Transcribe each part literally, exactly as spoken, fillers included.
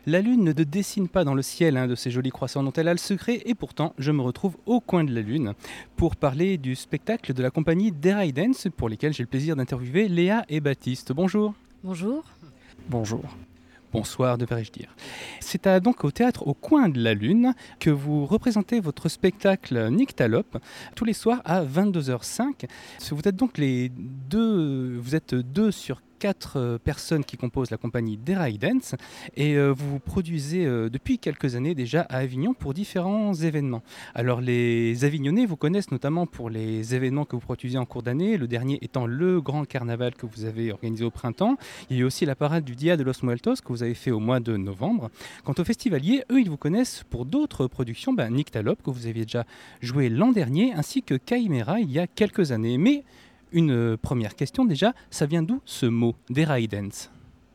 La lune ne dessine pas dans le ciel hein, de ces jolis croissants dont elle a le secret et pourtant je me retrouve au coin de la lune pour parler du spectacle de la compagnie Dry Dance pour lesquels j'ai le plaisir d'interviewer Léa et Baptiste. Bonjour. Bonjour. Bonjour. Bonsoir, devrais-je dire. C'est à, donc au théâtre Au Coin de la Lune que vous représentez votre spectacle Nyctalope tous les soirs à vingt-deux heures cinq. Vous êtes donc les deux, vous êtes deux sur quatre personnes qui composent la compagnie Dry Dance et euh, vous vous produisez euh, depuis quelques années déjà à Avignon pour différents événements. Alors les Avignonnais vous connaissent notamment pour les événements que vous produisez en cours d'année, le dernier étant le grand carnaval que vous avez organisé au printemps. Il y a aussi la parade du Dia de los Muertos que vous avez fait au mois de novembre. Quant aux festivaliers, eux ils vous connaissent pour d'autres productions, ben, Nyctalope que vous aviez déjà joué l'an dernier ainsi que Caïmera il y a quelques années. Mais une première question déjà, ça vient d'où ce mot, Dry Dance ?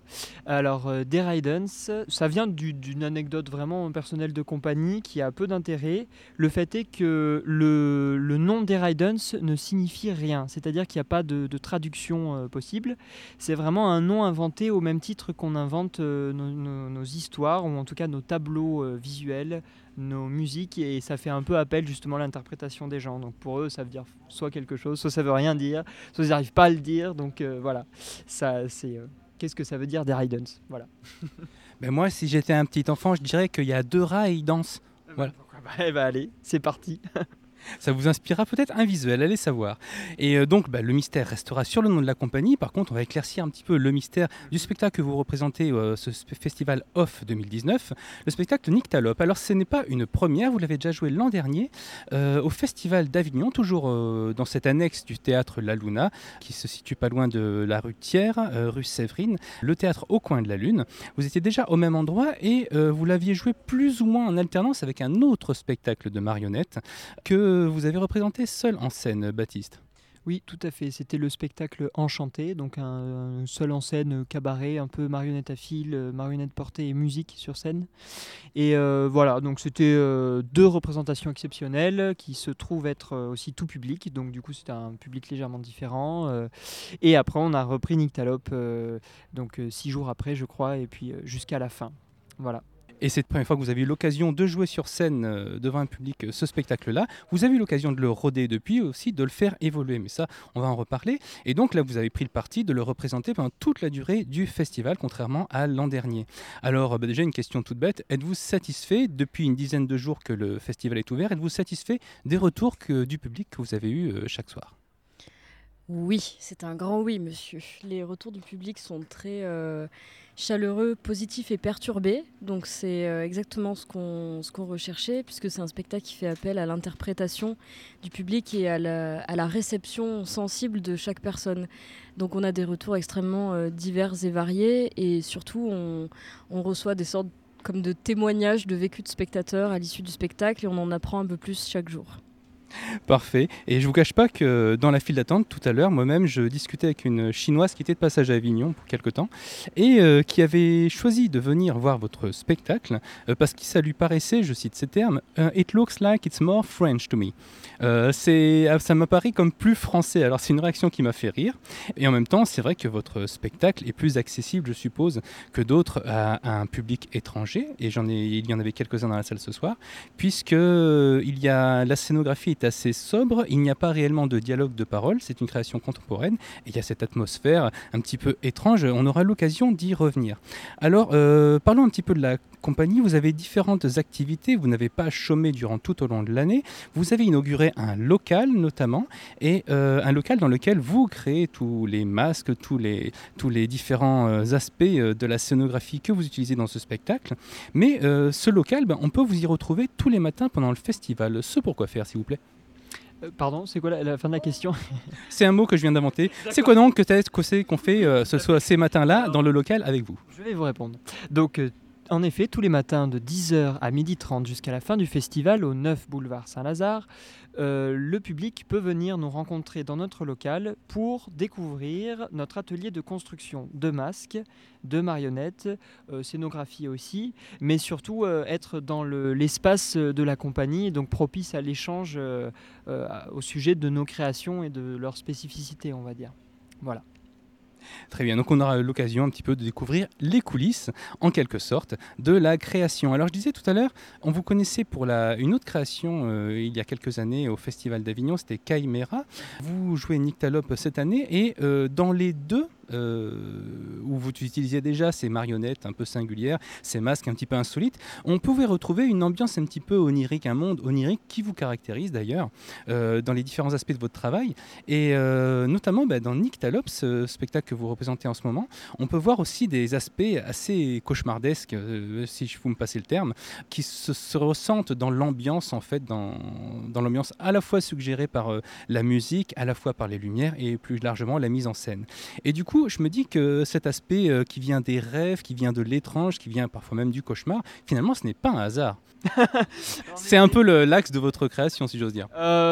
Alors, euh, Dry Dance, ça vient du, d'une anecdote vraiment personnelle de compagnie qui a peu d'intérêt. Le fait est que le, le nom Dry Dance ne signifie rien, c'est-à-dire qu'il n'y a pas de, de traduction euh, possible. C'est vraiment un nom inventé au même titre qu'on invente euh, nos, nos, nos histoires, ou en tout cas nos tableaux euh, visuels, nos musiques, et ça fait un peu appel justement à l'interprétation des gens. Donc pour eux, ça veut dire soit quelque chose, soit ça veut rien dire, soit ils n'arrivent pas à le dire. Donc euh, voilà, ça c'est... Euh, Qu'est-ce que ça veut dire Dry Dance ? Voilà. Ben moi, si j'étais un petit enfant, je dirais qu'il y a deux rats et ils dansent. Voilà. Eh ben allez, c'est parti. Ça vous inspirera peut-être un visuel, allez savoir. Et euh, donc, bah, le mystère restera sur le nom de la compagnie. Par contre, on va éclaircir un petit peu le mystère du spectacle que vous représentez, euh, ce festival Off deux mille dix-neuf, le spectacle Nyctalope. Alors, ce n'est pas une première, vous l'avez déjà joué l'an dernier euh, au Festival d'Avignon, toujours euh, dans cette annexe du théâtre La Luna, qui se situe pas loin de la rue Thiers, euh, rue Séverine, le théâtre Au Coin de la Lune. Vous étiez déjà au même endroit et euh, vous l'aviez joué plus ou moins en alternance avec un autre spectacle de marionnettes que vous avez représenté seul en scène, Baptiste. Oui, tout à fait. C'était le spectacle Enchanté, donc un, un seul en scène cabaret, un peu marionnette à fil, euh, marionnette portée et musique sur scène. Et euh, voilà, donc c'était euh, deux représentations exceptionnelles qui se trouvent être euh, aussi tout public, donc du coup c'était un public légèrement différent. Euh, et après on a repris Nyctalope, euh, donc euh, six jours après je crois, et puis euh, jusqu'à la fin. Voilà. Et c'est la première fois que vous avez eu l'occasion de jouer sur scène euh, devant un public euh, ce spectacle-là. Vous avez eu l'occasion de le roder depuis aussi, de le faire évoluer. Mais ça, on va en reparler. Et donc là, vous avez pris le parti de le représenter pendant toute la durée du festival, contrairement à l'an dernier. Alors bah déjà, une question toute bête. Êtes-vous satisfait, depuis une dizaine de jours que le festival est ouvert, êtes-vous satisfait des retours que, du public que vous avez eu euh, chaque soir ? Oui, c'est un grand oui, monsieur. Les retours du public sont très euh, chaleureux, positifs et perturbés. Donc c'est euh, exactement ce qu'on, ce qu'on recherchait, puisque c'est un spectacle qui fait appel à l'interprétation du public et à la, à la réception sensible de chaque personne. Donc on a des retours extrêmement euh, divers et variés, et surtout on, on reçoit des sortes comme de témoignages de vécu de spectateurs à l'issue du spectacle, et on en apprend un peu plus chaque jour. Parfait. Et je ne vous cache pas que dans la file d'attente, tout à l'heure, moi-même, je discutais avec une Chinoise qui était de passage à Avignon pour quelque temps et euh, qui avait choisi de venir voir votre spectacle euh, parce que ça lui paraissait, je cite ces termes, uh, « It looks like it's more French to me ». Euh, c'est, ça m'apparaît comme plus français. Alors c'est une réaction qui m'a fait rire. Et en même temps, c'est vrai que votre spectacle est plus accessible, je suppose, que d'autres à, à un public étranger. Et j'en ai, il y en avait quelques-uns dans la salle ce soir, puisque euh, il y a, la scénographie est assez sobre. Il n'y a pas réellement de dialogue de parole. C'est une création contemporaine. Et il y a cette atmosphère un petit peu étrange. On aura l'occasion d'y revenir. Alors, euh, parlons un petit peu de la compagnie. Vous avez différentes activités. Vous n'avez pas chômé durant tout au long de l'année. Vous avez inauguré un local notamment, et euh, un local dans lequel vous créez tous les masques, tous les, tous les différents euh, aspects euh, de la scénographie que vous utilisez dans ce spectacle. Mais euh, ce local, ben, on peut vous y retrouver tous les matins pendant le festival. Ce pourquoi faire, s'il vous plaît? Euh, pardon, c'est quoi la, la fin de la question? C'est un mot que je viens d'inventer. D'accord. C'est quoi donc que c'est qu'on fait euh, ce soit ces matins-là dans le local avec vous? Je vais vous répondre. Donc, euh, en effet, tous les matins de dix heures à midi trente jusqu'à la fin du festival au neuf boulevard Saint-Lazare, euh, le public peut venir nous rencontrer dans notre local pour découvrir notre atelier de construction de masques, de marionnettes, euh, scénographie aussi, mais surtout euh, être dans le, l'espace de la compagnie, donc propice à l'échange euh, euh, au sujet de nos créations et de leur spécificité, on va dire. Voilà. Très bien, donc on aura l'occasion un petit peu de découvrir les coulisses, en quelque sorte, de la création. Alors je disais tout à l'heure, on vous connaissait pour la, une autre création euh, il y a quelques années au Festival d'Avignon, c'était Chimera. Vous jouez Nyctalope cette année et euh, dans les deux, euh, où vous utilisiez déjà ces marionnettes un peu singulières, ces masques un petit peu insolites, on pouvait retrouver une ambiance un petit peu onirique, un monde onirique qui vous caractérise d'ailleurs euh, dans les différents aspects de votre travail. Et euh, notamment bah, dans Nyctalope, ce spectacle que vous représentez en ce moment, on peut voir aussi des aspects assez cauchemardesques, euh, si vous me passez le terme, qui se, se ressentent dans l'ambiance, en fait, dans, dans l'ambiance à la fois suggérée par euh, la musique, à la fois par les lumières et plus largement la mise en scène. Et du coup, je me dis que cet aspect euh, qui vient des rêves, qui vient de l'étrange, qui vient parfois même du cauchemar, finalement, ce n'est pas un hasard. C'est un peu le, l'axe de votre création, si j'ose dire.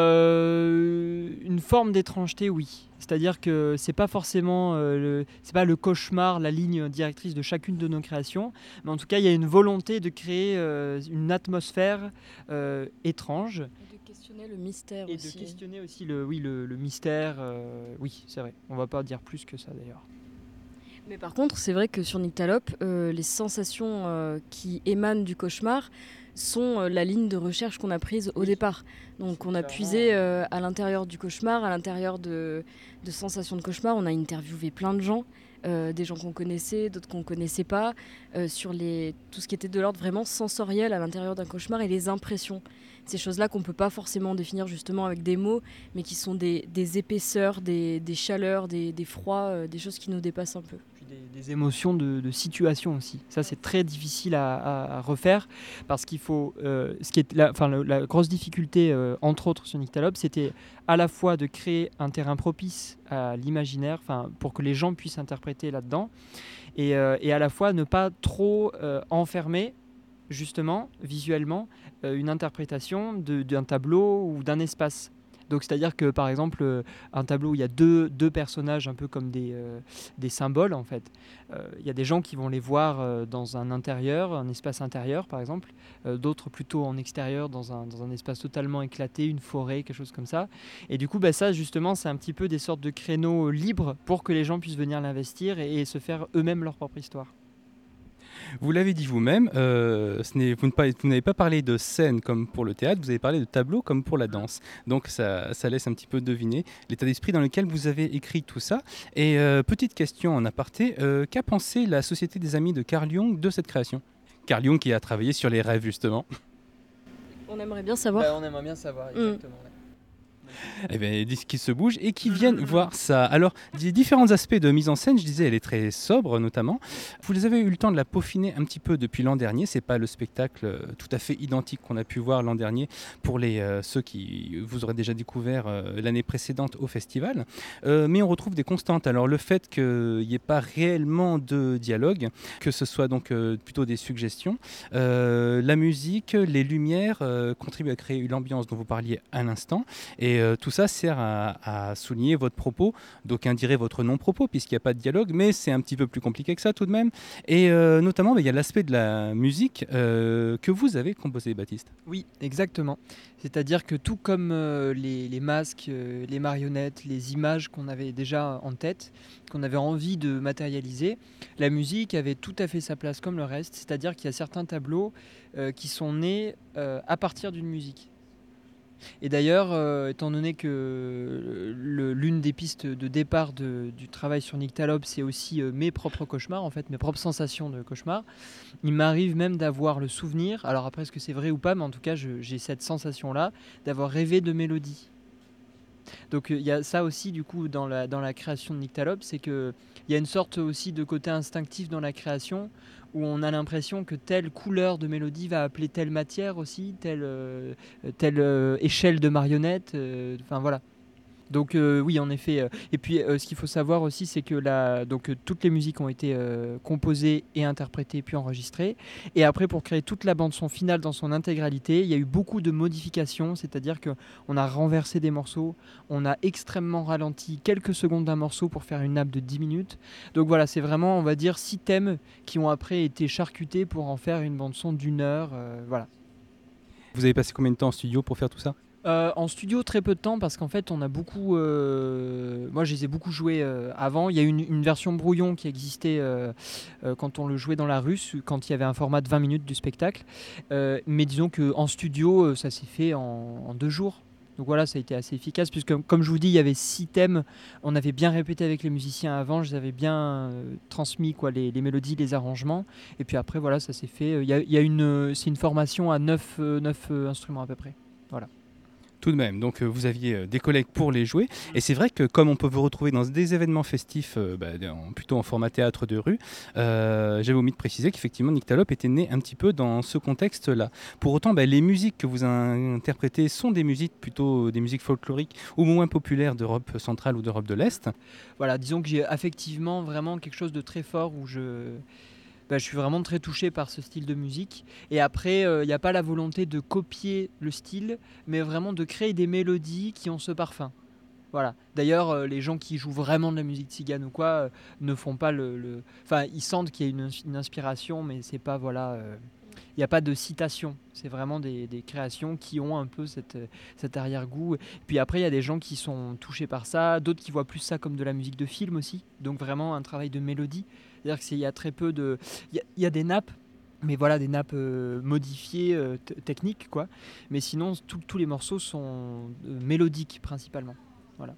Euh, une forme d'étrangeté, oui. C'est-à-dire que c'est pas forcément euh, le, c'est pas le cauchemar, la ligne directrice de chacune de nos créations, mais en tout cas, il y a une volonté de créer euh, une atmosphère euh, étrange. Et de questionner le mystère et aussi. de questionner aussi le, oui, le, le mystère. Euh, oui, c'est vrai. On va pas dire plus que ça d'ailleurs. Mais par contre, c'est vrai que sur Nyctalope, euh, les sensations euh, qui émanent du cauchemar sont euh, la ligne de recherche qu'on a prise au Oui. départ. Donc on a puisé euh, à l'intérieur du cauchemar, à l'intérieur de, de sensations de cauchemar. On a interviewé plein de gens, euh, des gens qu'on connaissait, d'autres qu'on ne connaissait pas, euh, sur les, tout ce qui était de l'ordre vraiment sensoriel à l'intérieur d'un cauchemar et les impressions. Ces choses-là qu'on ne peut pas forcément définir justement avec des mots, mais qui sont des, des épaisseurs, des, des chaleurs, des, des froids, euh, des choses qui nous dépassent un peu. Des, des émotions de, de situation aussi. Ça, c'est très difficile à, à, à refaire parce qu'il faut. Euh, ce qui est la, enfin, le, la grosse difficulté, euh, entre autres sur Nyctalope, c'était à la fois de créer un terrain propice à l'imaginaire, enfin, pour que les gens puissent interpréter là-dedans, et, euh, et à la fois ne pas trop euh, enfermer, justement, visuellement, euh, une interprétation de, d'un tableau ou d'un espace. Donc, c'est-à-dire que, par exemple, euh, un tableau où il y a deux, deux personnages un peu comme des, euh, des symboles, en fait, euh, il y a des gens qui vont les voir euh, dans un intérieur, un espace intérieur, par exemple, euh, d'autres plutôt en extérieur, dans un, dans un espace totalement éclaté, une forêt, quelque chose comme ça. Et du coup, bah, ça, justement, c'est un petit peu des sortes de créneaux libres pour que les gens puissent venir l'investir et, et se faire eux-mêmes leur propre histoire. Vous l'avez dit vous-même, euh, ce n'est, vous, ne, vous n'avez pas parlé de scène comme pour le théâtre, vous avez parlé de tableau comme pour la danse. Donc ça, ça laisse un petit peu deviner l'état d'esprit dans lequel vous avez écrit tout ça. Et euh, petite question en aparté, euh, qu'a pensé la Société des Amis de Carl Jung de cette création ? Carl Jung qui a travaillé sur les rêves justement. On aimerait bien savoir. Bah, on aimerait bien savoir, exactement. Mmh. Eh bien, qui se bougent et qui viennent voir ça. Alors, des différents aspects de mise en scène, je disais, elle est très sobre notamment. Vous avez eu le temps de la peaufiner un petit peu depuis l'an dernier. C'est pas le spectacle tout à fait identique qu'on a pu voir l'an dernier pour les, euh, ceux qui vous aurez déjà découvert euh, l'année précédente au festival. Euh, mais on retrouve des constantes. Alors, le fait qu'il n'y ait pas réellement de dialogue, que ce soit donc euh, plutôt des suggestions, euh, la musique, les lumières euh, contribuent à créer l'ambiance dont vous parliez à l'instant. Et euh, tout ça sert à, à souligner votre propos, d'aucuns diraient votre non-propos puisqu'il n'y a pas de dialogue, mais c'est un petit peu plus compliqué que ça tout de même. Et euh, notamment, bah, il y a l'aspect de la musique euh, que vous avez composé, Baptiste. Oui, exactement. C'est-à-dire que tout comme euh, les, les masques, euh, les marionnettes, les images qu'on avait déjà en tête, qu'on avait envie de matérialiser, la musique avait tout à fait sa place comme le reste. C'est-à-dire qu'il y a certains tableaux euh, qui sont nés euh, à partir d'une musique. Et d'ailleurs, euh, étant donné que le, l'une des pistes de départ de, du travail sur Nyctalope, c'est aussi euh, mes propres cauchemars, en fait, mes propres sensations de cauchemar, il m'arrive même d'avoir le souvenir, alors après est-ce que c'est vrai ou pas, mais en tout cas je, j'ai cette sensation-là, d'avoir rêvé de mélodies. Donc il euh, y a ça aussi du coup dans la, dans la création de Nyctalope, c'est qu'il y a une sorte aussi de côté instinctif dans la création, où on a l'impression que telle couleur de mélodie va appeler telle matière aussi, telle, euh, telle euh, échelle de marionnette, euh, enfin voilà. Donc euh, oui, en effet. Euh, et puis euh, ce qu'il faut savoir aussi, c'est que la, donc, euh, toutes les musiques ont été euh, composées et interprétées puis enregistrées. Et après, pour créer toute la bande-son finale dans son intégralité, il y a eu beaucoup de modifications, c'est-à-dire qu'on a renversé des morceaux, on a extrêmement ralenti quelques secondes d'un morceau pour faire une nappe de dix minutes. Donc voilà, c'est vraiment, on va dire, six thèmes qui ont après été charcutés pour en faire une bande-son d'une heure. Euh, voilà. Vous avez passé combien de temps en studio pour faire tout ça ? Euh, en studio, très peu de temps parce qu'en fait, on a beaucoup. Euh, moi, je les ai beaucoup joués euh, avant. Il y a une, une version brouillon qui existait euh, euh, quand on le jouait dans la rue, quand il y avait un format de vingt minutes du spectacle. Euh, mais disons qu'en studio, euh, ça s'est fait en, en deux jours. Donc voilà, ça a été assez efficace puisque, comme je vous dis, il y avait six thèmes. On avait bien répété avec les musiciens avant. Je les avais bien euh, transmis, quoi, les, les mélodies, les arrangements. Et puis après, voilà, ça s'est fait. Il y a, il y a une, c'est une formation à neuf euh, neuf euh, instruments à peu près. Voilà. Tout de même, donc euh, vous aviez euh, des collègues pour les jouer, et c'est vrai que comme on peut vous retrouver dans des événements festifs, euh, bah, en- plutôt en format théâtre de rue, euh, j'avais omis de préciser qu'effectivement Nyctalope était né un petit peu dans ce contexte-là. Pour autant, bah, les musiques que vous interprétez sont des musiques plutôt des musiques folkloriques ou moins populaires d'Europe centrale ou d'Europe de l'Est. Voilà, disons que j'ai affectivement vraiment quelque chose de très fort où je... Bah, je suis vraiment très touché par ce style de musique. Et après, il euh, n'y a pas la volonté de copier le style, mais vraiment de créer des mélodies qui ont ce parfum. Voilà. D'ailleurs, euh, les gens qui jouent vraiment de la musique tzigane ou quoi euh, ne font pas le, le... Enfin, ils sentent qu'il y a une, une inspiration, mais c'est pas voilà. Il euh... n'y a pas de citation. C'est vraiment des, des créations qui ont un peu cette, cet arrière-goût. Puis après, il y a des gens qui sont touchés par ça, d'autres qui voient plus ça comme de la musique de film aussi. Donc vraiment un travail de mélodie. C'est-à-dire qu'il y a très peu de... Il y a, il y a des nappes, mais voilà, des nappes euh, modifiées, euh, t- techniques, quoi. Mais sinon, tous les morceaux sont euh, mélodiques, principalement. Voilà.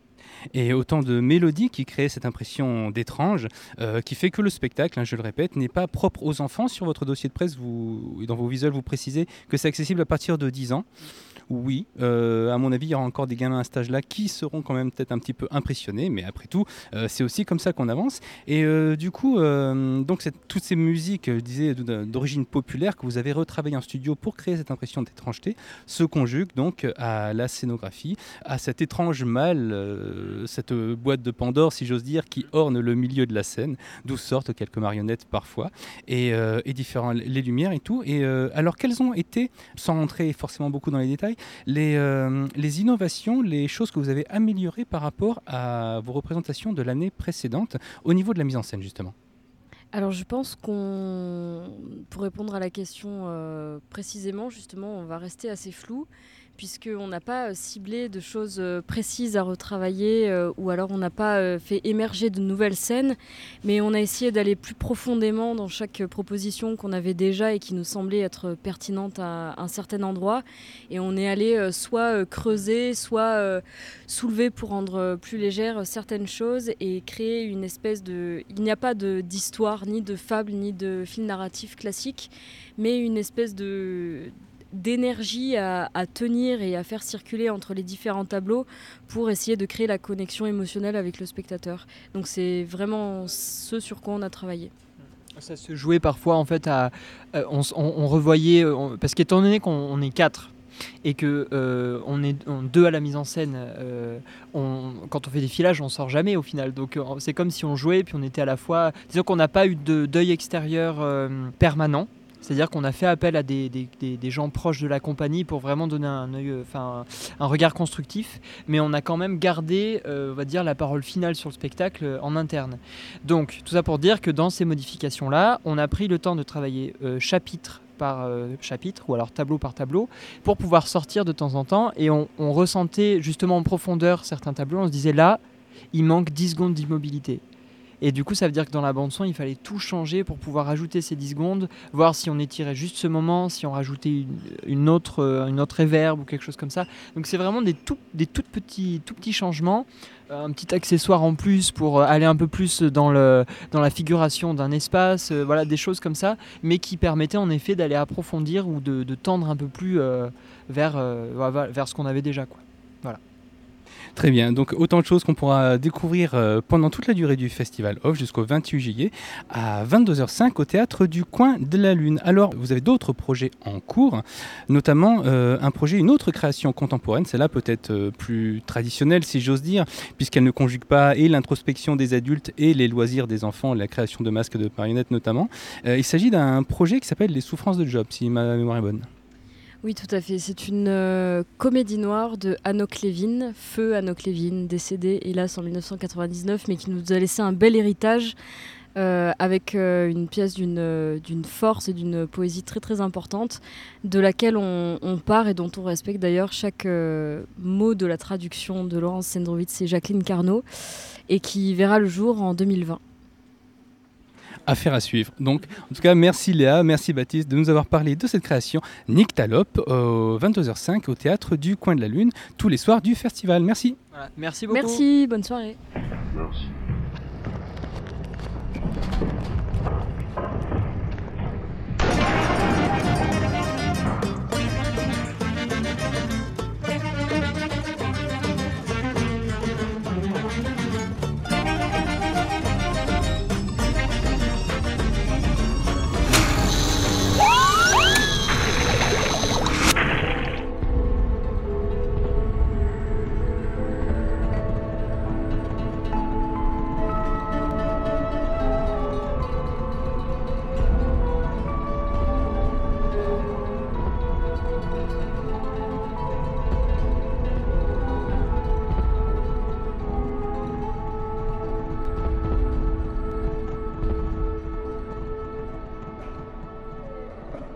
Et autant de mélodies qui créent cette impression d'étrange, euh, qui fait que le spectacle, hein, je le répète, n'est pas propre aux enfants. Sur votre dossier de presse, vous, dans vos visuels, vous précisez que c'est accessible à partir de dix ans. Oui, euh, à mon avis, il y aura encore des gamins à cet âge-là qui seront quand même peut-être un petit peu impressionnés, mais après tout, euh, c'est aussi comme ça qu'on avance. Et euh, du coup, euh, donc cette, toutes ces musiques, je disais, d'origine populaire que vous avez retravaillées en studio pour créer cette impression d'étrangeté, se conjuguent donc à la scénographie, à cet étrange mal, euh, cette boîte de Pandore, si j'ose dire, qui orne le milieu de la scène, d'où sortent quelques marionnettes parfois, et, euh, et différentes les lumières et tout. Et euh, alors, quelles ont été, sans rentrer forcément beaucoup dans les détails, Les, euh, les innovations, les choses que vous avez améliorées par rapport à vos représentations de l'année précédente au niveau de la mise en scène, justement? Alors je pense qu'on, pour répondre à la question euh, précisément, justement, on va rester assez flou, puisqu'on n'a pas euh, ciblé de choses euh, précises à retravailler, euh, ou alors on n'a pas euh, fait émerger de nouvelles scènes, mais on a essayé d'aller plus profondément dans chaque euh, proposition qu'on avait déjà et qui nous semblait être pertinente à un certain endroit. Et on est allé euh, soit euh, creuser, soit euh, soulever pour rendre euh, plus légères certaines choses et créer une espèce de... Il n'y a pas de, d'histoire, ni de fable, ni de film narratif classique, mais une espèce de... d'énergie à, à tenir et à faire circuler entre les différents tableaux pour essayer de créer la connexion émotionnelle avec le spectateur. Donc c'est vraiment ce sur quoi on a travaillé. Ça se jouait parfois en fait à... Euh, on, on, on revoyait... On, parce qu'étant donné qu'on on est quatre et que euh, on est on, deux à la mise en scène, euh, on, quand on fait des filages on sort jamais au final, donc euh, c'est comme si on jouait puis on était à la fois... Disons qu'on n'a pas eu de, d'œil extérieur euh, permanent. C'est-à-dire qu'on a fait appel à des, des, des, des gens proches de la compagnie pour vraiment donner un, œil, enfin, un regard constructif, mais on a quand même gardé euh, on va dire, la parole finale sur le spectacle en interne. Donc tout ça pour dire que dans ces modifications-là, on a pris le temps de travailler euh, chapitre par euh, chapitre ou alors tableau par tableau pour pouvoir sortir de temps en temps, et on, on ressentait justement en profondeur certains tableaux, on se disait là, il manque dix secondes d'immobilité. Et du coup, ça veut dire que dans la bande-son, il fallait tout changer pour pouvoir ajouter ces dix secondes, voir si on étirait juste ce moment, si on rajoutait une, une, autre, une autre réverb ou quelque chose comme ça. Donc c'est vraiment des tout, des tout, petits, tout petits changements, un petit accessoire en plus pour aller un peu plus dans, le, dans la figuration d'un espace, euh, voilà, des choses comme ça, mais qui permettaient en effet d'aller approfondir ou de, de tendre un peu plus euh, vers, euh, vers ce qu'on avait déjà, quoi. Voilà. Très bien, donc autant de choses qu'on pourra découvrir euh, pendant toute la durée du Festival Off jusqu'au vingt-huit juillet à vingt-deux heures cinq au Théâtre du Coin de la Lune. Alors, vous avez d'autres projets en cours, notamment euh, un projet, une autre création contemporaine, celle-là peut-être euh, plus traditionnelle si j'ose dire, puisqu'elle ne conjugue pas et l'introspection des adultes et les loisirs des enfants, la création de masques de marionnettes notamment. Euh, il s'agit d'un projet qui s'appelle Les Souffrances de Job, si ma mémoire est bonne. Oui, tout à fait. C'est une euh, comédie noire de Anouk Levin, feu Anouk Levin, décédée hélas en mille neuf cent quatre-vingt-dix-neuf, mais qui nous a laissé un bel héritage euh, avec euh, une pièce d'une, euh, d'une force et d'une poésie très très importante, de laquelle on, on part et dont on respecte d'ailleurs chaque euh, mot de la traduction de Laurence Sendrowitz et Jacqueline Carnot, et qui verra le jour en deux mille vingt. Affaire à suivre. Donc, en tout cas, merci Léa, merci Baptiste de nous avoir parlé de cette création Nyctalope, au vingt-deux heures cinq au Théâtre du Coin de la Lune, tous les soirs du festival. Merci. Voilà. Merci beaucoup. Merci, bonne soirée. Merci.